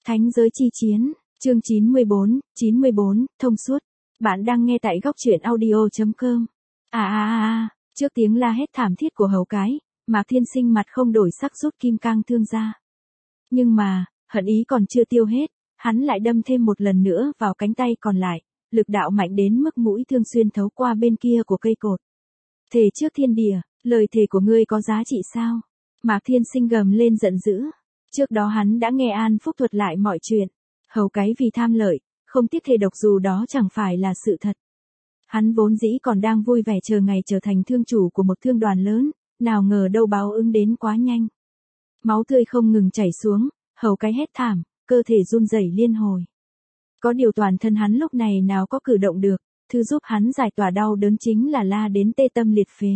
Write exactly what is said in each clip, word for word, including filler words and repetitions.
Thánh giới chi chiến, chương chín mươi bốn, chín mươi bốn, thông suốt. Bạn đang nghe tại góc truyện audio chấm com. À à à à, trước tiếng la hét thảm thiết của hầu cái, Mạc Thiên Sinh mặt không đổi sắc rút kim cang thương ra. Nhưng mà, hận ý còn chưa tiêu hết, hắn lại đâm thêm một lần nữa vào cánh tay còn lại, lực đạo mạnh đến mức mũi thương xuyên thấu qua bên kia của cây cột. Thề trước thiên địa, lời thề của ngươi có giá trị sao? Mạc Thiên Sinh gầm lên giận dữ. Trước đó hắn đã nghe An Phúc thuật lại mọi chuyện. Hầu cái vì tham lợi, không tiếc thề độc dù đó chẳng phải là sự thật. Hắn vốn dĩ còn đang vui vẻ chờ ngày trở thành thương chủ của một thương đoàn lớn, nào ngờ đâu báo ứng đến quá nhanh. Máu tươi không ngừng chảy xuống, hầu cái hét thảm, cơ thể run rẩy liên hồi. Có điều toàn thân hắn lúc này nào có cử động được, thứ giúp hắn giải tỏa đau đớn chính là la đến tê tâm liệt phế.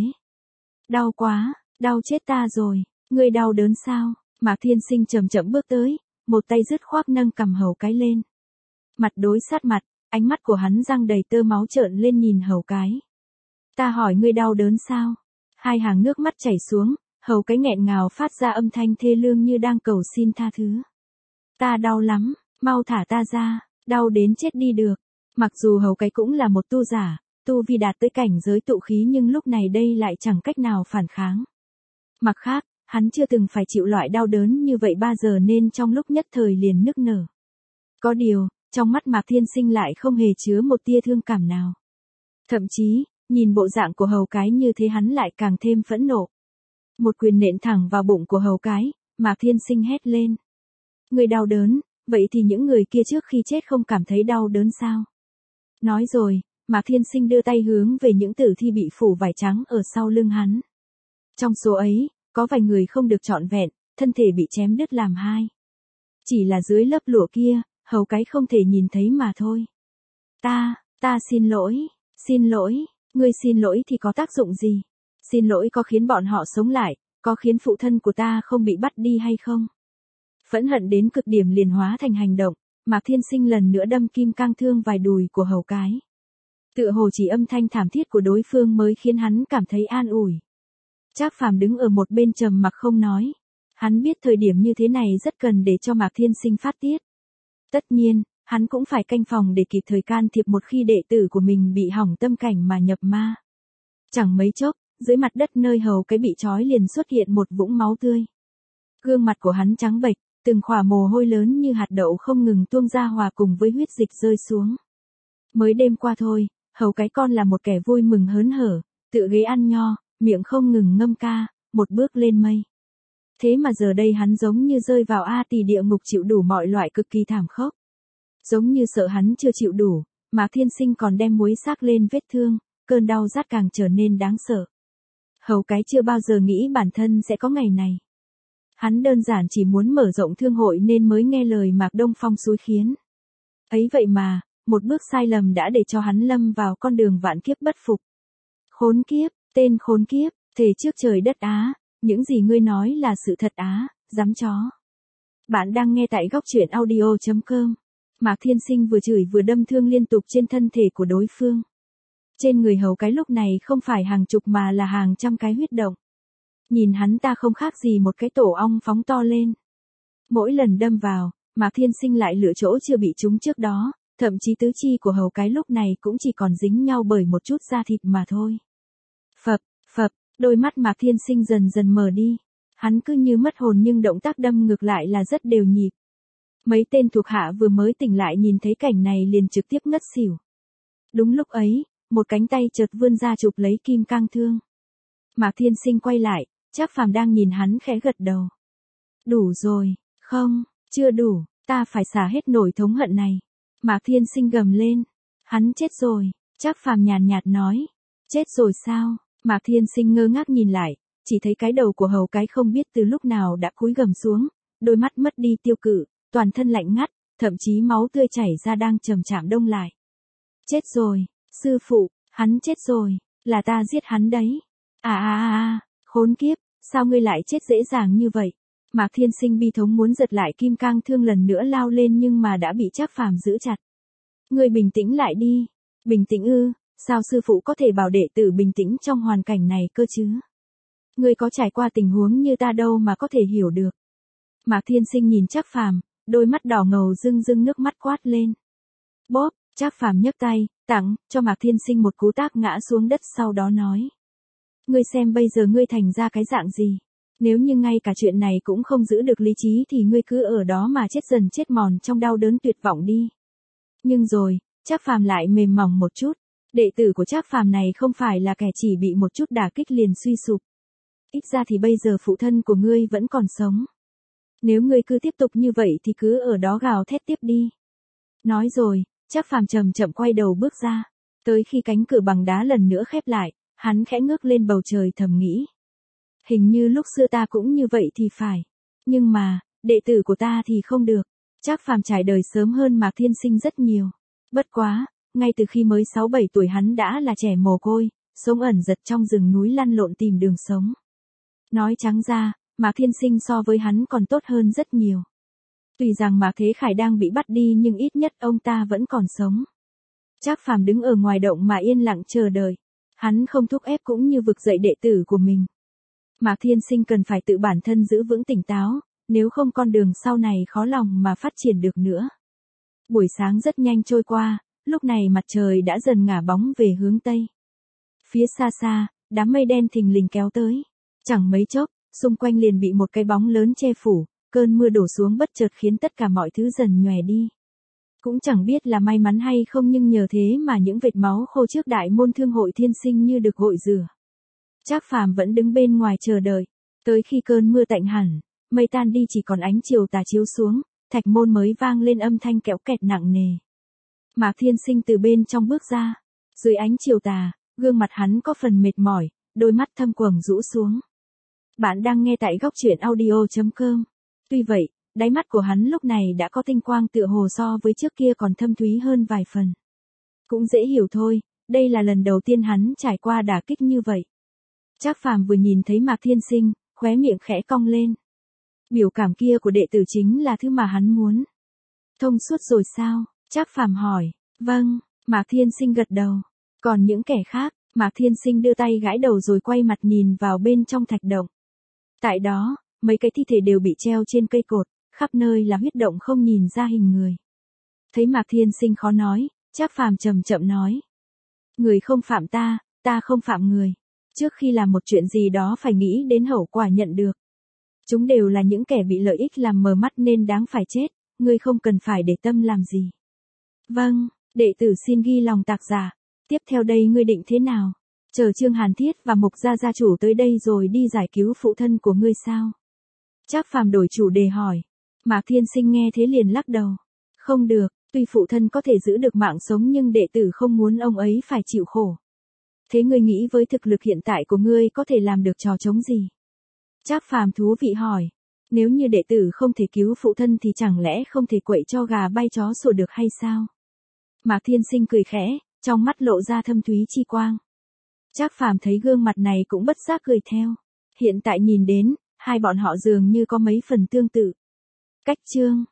Đau quá, đau chết ta rồi, ngươi đau đớn sao? Mạc Thiên Sinh chậm chậm bước tới, một tay dứt khoát nâng cầm hầu cái lên. Mặt đối sát mặt, ánh mắt của hắn răng đầy tơ máu trợn lên nhìn hầu cái. Ta hỏi ngươi đau đớn sao? Hai hàng nước mắt chảy xuống, hầu cái nghẹn ngào phát ra âm thanh thê lương như đang cầu xin tha thứ. Ta đau lắm, mau thả ta ra, đau đến chết đi được. Mặc dù hầu cái cũng là một tu giả, tu vi đạt tới cảnh giới tụ khí nhưng lúc này đây lại chẳng cách nào phản kháng. Mặt khác, hắn chưa từng phải chịu loại đau đớn như vậy bao giờ nên trong lúc nhất thời liền nức nở. Có điều, trong mắt Mạc Thiên Sinh lại không hề chứa một tia thương cảm nào. Thậm chí, nhìn bộ dạng của hầu cái như thế hắn lại càng thêm phẫn nộ. Một quyền nện thẳng vào bụng của hầu cái, Mạc Thiên Sinh hét lên. Người đau đớn, vậy thì những người kia trước khi chết không cảm thấy đau đớn sao? Nói rồi, Mạc Thiên Sinh đưa tay hướng về những tử thi bị phủ vải trắng ở sau lưng hắn. Trong số ấy, có vài người không được trọn vẹn, thân thể bị chém đứt làm hai. Chỉ là dưới lớp lụa kia, hầu cái không thể nhìn thấy mà thôi. Ta, ta xin lỗi, xin lỗi, ngươi xin lỗi thì có tác dụng gì? Xin lỗi có khiến bọn họ sống lại, có khiến phụ thân của ta không bị bắt đi hay không? Phẫn hận đến cực điểm liền hóa thành hành động, Mạc Thiên Sinh lần nữa đâm kim cang thương vài đùi của hầu cái. Tựa hồ chỉ âm thanh thảm thiết của đối phương mới khiến hắn cảm thấy an ủi. Trác Phàm đứng ở một bên trầm mặc không nói. Hắn biết thời điểm như thế này rất cần để cho Mạc Thiên Sinh phát tiết. Tất nhiên, hắn cũng phải canh phòng để kịp thời can thiệp một khi đệ tử của mình bị hỏng tâm cảnh mà nhập ma. Chẳng mấy chốc, dưới mặt đất nơi hầu cái bị trói liền xuất hiện một vũng máu tươi. Gương mặt của hắn trắng bệch, từng khỏa mồ hôi lớn như hạt đậu không ngừng tuôn ra hòa cùng với huyết dịch rơi xuống. Mới đêm qua thôi, hầu cái con là một kẻ vui mừng hớn hở, tự ghế ăn nho, miệng không ngừng ngâm ca, một bước lên mây. Thế mà giờ đây hắn giống như rơi vào a tỳ địa ngục chịu đủ mọi loại cực kỳ thảm khốc. Giống như sợ hắn chưa chịu đủ, Mạc Thiên Sinh còn đem muối xác lên vết thương, cơn đau rát càng trở nên đáng sợ. Hầu cái chưa bao giờ nghĩ bản thân sẽ có ngày này. Hắn đơn giản chỉ muốn mở rộng thương hội nên mới nghe lời Mạc Đông Phong xúi khiến. Ấy vậy mà, một bước sai lầm đã để cho hắn lâm vào con đường vạn kiếp bất phục. Khốn kiếp, tên khốn kiếp, thề trước trời đất Á, những gì ngươi nói là sự thật Á, dám chó. Bạn đang nghe tại góc truyện audio chấm com. Mạc Thiên Sinh vừa chửi vừa đâm thương liên tục trên thân thể của đối phương. Trên người hầu cái lúc này không phải hàng chục mà là hàng trăm cái huyết động. Nhìn hắn ta không khác gì một cái tổ ong phóng to lên. Mỗi lần đâm vào, Mạc Thiên Sinh lại lựa chỗ chưa bị trúng trước đó, thậm chí tứ chi của hầu cái lúc này cũng chỉ còn dính nhau bởi một chút da thịt mà thôi. Phập, phập, đôi mắt Mạc Thiên Sinh dần dần mở đi. Hắn cứ như mất hồn nhưng động tác đâm ngược lại là rất đều nhịp. Mấy tên thuộc hạ vừa mới tỉnh lại nhìn thấy cảnh này liền trực tiếp ngất xỉu. Đúng lúc ấy, một cánh tay chợt vươn ra chụp lấy kim cang thương. Mạc Thiên Sinh quay lại, Trác Phàm đang nhìn hắn khẽ gật đầu. Đủ rồi, không, chưa đủ, ta phải xả hết nổi thống hận này. Mạc Thiên Sinh gầm lên. Hắn chết rồi, Trác Phàm nhàn nhạt nói. Chết rồi sao? Mạc Thiên Sinh ngơ ngác nhìn lại, chỉ thấy cái đầu của hầu cái không biết từ lúc nào đã cúi gầm xuống, đôi mắt mất đi tiêu cự, toàn thân lạnh ngắt, thậm chí máu tươi chảy ra đang chậm chạp đông lại. Chết rồi, sư phụ, hắn chết rồi, là ta giết hắn đấy. À à à à, khốn kiếp, sao ngươi lại chết dễ dàng như vậy? Mạc Thiên Sinh bi thống muốn giật lại kim cang thương lần nữa lao lên nhưng mà đã bị Trác Phàm giữ chặt. Ngươi bình tĩnh lại đi. Bình tĩnh ư, sao sư phụ có thể bảo đệ tử bình tĩnh trong hoàn cảnh này cơ chứ? Ngươi có trải qua tình huống như ta đâu mà có thể hiểu được. Mạc Thiên Sinh nhìn Trác Phàm, đôi mắt đỏ ngầu rưng rưng nước mắt quát lên. Bóp, Trác Phàm nhấc tay, tặng cho Mạc Thiên Sinh một cú tát ngã xuống đất, sau đó nói. Ngươi xem bây giờ ngươi thành ra cái dạng gì. Nếu như ngay cả chuyện này cũng không giữ được lý trí thì ngươi cứ ở đó mà chết dần chết mòn trong đau đớn tuyệt vọng đi. Nhưng rồi, Trác Phàm lại mềm mỏng một chút. Đệ tử của Trác Phàm này không phải là kẻ chỉ bị một chút đả kích liền suy sụp. Ít ra thì bây giờ phụ thân của ngươi vẫn còn sống. Nếu ngươi cứ tiếp tục như vậy thì cứ ở đó gào thét tiếp đi. Nói rồi, Trác Phàm chậm chậm quay đầu bước ra. Tới khi cánh cửa bằng đá lần nữa khép lại, hắn khẽ ngước lên bầu trời thầm nghĩ. Hình như lúc xưa ta cũng như vậy thì phải. Nhưng mà, đệ tử của ta thì không được. Trác Phàm trải đời sớm hơn Mạc Thiên Sinh rất nhiều. Bất quá, ngay từ khi mới sáu bảy tuổi hắn đã là trẻ mồ côi, sống ẩn giật trong rừng núi lăn lộn tìm đường sống. Nói trắng ra, Mạc Thiên Sinh so với hắn còn tốt hơn rất nhiều. Tuy rằng Mạc Thế Khải đang bị bắt đi nhưng ít nhất ông ta vẫn còn sống. Trác Phàm đứng ở ngoài động mà yên lặng chờ đợi. Hắn không thúc ép cũng như vực dậy đệ tử của mình. Mạc Thiên Sinh cần phải tự bản thân giữ vững tỉnh táo, nếu không con đường sau này khó lòng mà phát triển được nữa. Buổi sáng rất nhanh trôi qua, lúc này mặt trời đã dần ngả bóng về hướng Tây. Phía xa xa, đám mây đen thình lình kéo tới. Chẳng mấy chốc, xung quanh liền bị một cái bóng lớn che phủ, cơn mưa đổ xuống bất chợt khiến tất cả mọi thứ dần nhòe đi. Cũng chẳng biết là may mắn hay không nhưng nhờ thế mà những vệt máu khô trước đại môn thương hội Thiên Sinh như được gội rửa. Trác Phàm vẫn đứng bên ngoài chờ đợi, tới khi cơn mưa tạnh hẳn, mây tan đi chỉ còn ánh chiều tà chiếu xuống, thạch môn mới vang lên âm thanh kéo kẹt nặng nề. Mạc Thiên Sinh từ bên trong bước ra, dưới ánh chiều tà, gương mặt hắn có phần mệt mỏi, đôi mắt thâm quầng rũ xuống. Bạn đang nghe tại góc truyện audio chấm com. Tuy vậy, đáy mắt của hắn lúc này đã có tinh quang tựa hồ so với trước kia còn thâm thúy hơn vài phần. Cũng dễ hiểu thôi, đây là lần đầu tiên hắn trải qua đả kích như vậy. Trác Phàm vừa nhìn thấy Mạc Thiên Sinh, khóe miệng khẽ cong lên. Biểu cảm kia của đệ tử chính là thứ mà hắn muốn. Thông suốt rồi sao? Trác Phàm hỏi. Vâng, Mạc Thiên Sinh gật đầu. Còn những kẻ khác, Mạc Thiên Sinh đưa tay gãi đầu rồi quay mặt nhìn vào bên trong thạch động. Tại đó, mấy cái thi thể đều bị treo trên cây cột, khắp nơi là huyết động không nhìn ra hình người. Thấy Mạc Thiên Sinh khó nói, Trác Phàm chậm chậm nói. Người không phạm ta, ta không phạm người. Trước khi làm một chuyện gì đó phải nghĩ đến hậu quả nhận được. Chúng đều là những kẻ bị lợi ích làm mờ mắt nên đáng phải chết, ngươi không cần phải để tâm làm gì. Vâng, đệ tử xin ghi lòng tạc giả. Tiếp theo đây ngươi định thế nào? Chờ Trương Hàn Thiết và Mục Gia gia chủ tới đây rồi đi giải cứu phụ thân của ngươi sao? Trác Phàm đổi chủ đề hỏi. Mạc Thiên Sinh nghe thế liền lắc đầu. Không được, tuy phụ thân có thể giữ được mạng sống nhưng đệ tử không muốn ông ấy phải chịu khổ. Thế ngươi nghĩ với thực lực hiện tại của ngươi có thể làm được trò trống gì? Trác Phàm thú vị hỏi. Nếu như đệ tử không thể cứu phụ thân thì chẳng lẽ không thể quậy cho gà bay chó sủa được hay sao? Mạc Thiên Sinh cười khẽ, trong mắt lộ ra thâm thúy chi quang. Trác Phàm thấy gương mặt này cũng bất giác cười theo. Hiện tại nhìn đến, hai bọn họ dường như có mấy phần tương tự. Cách chương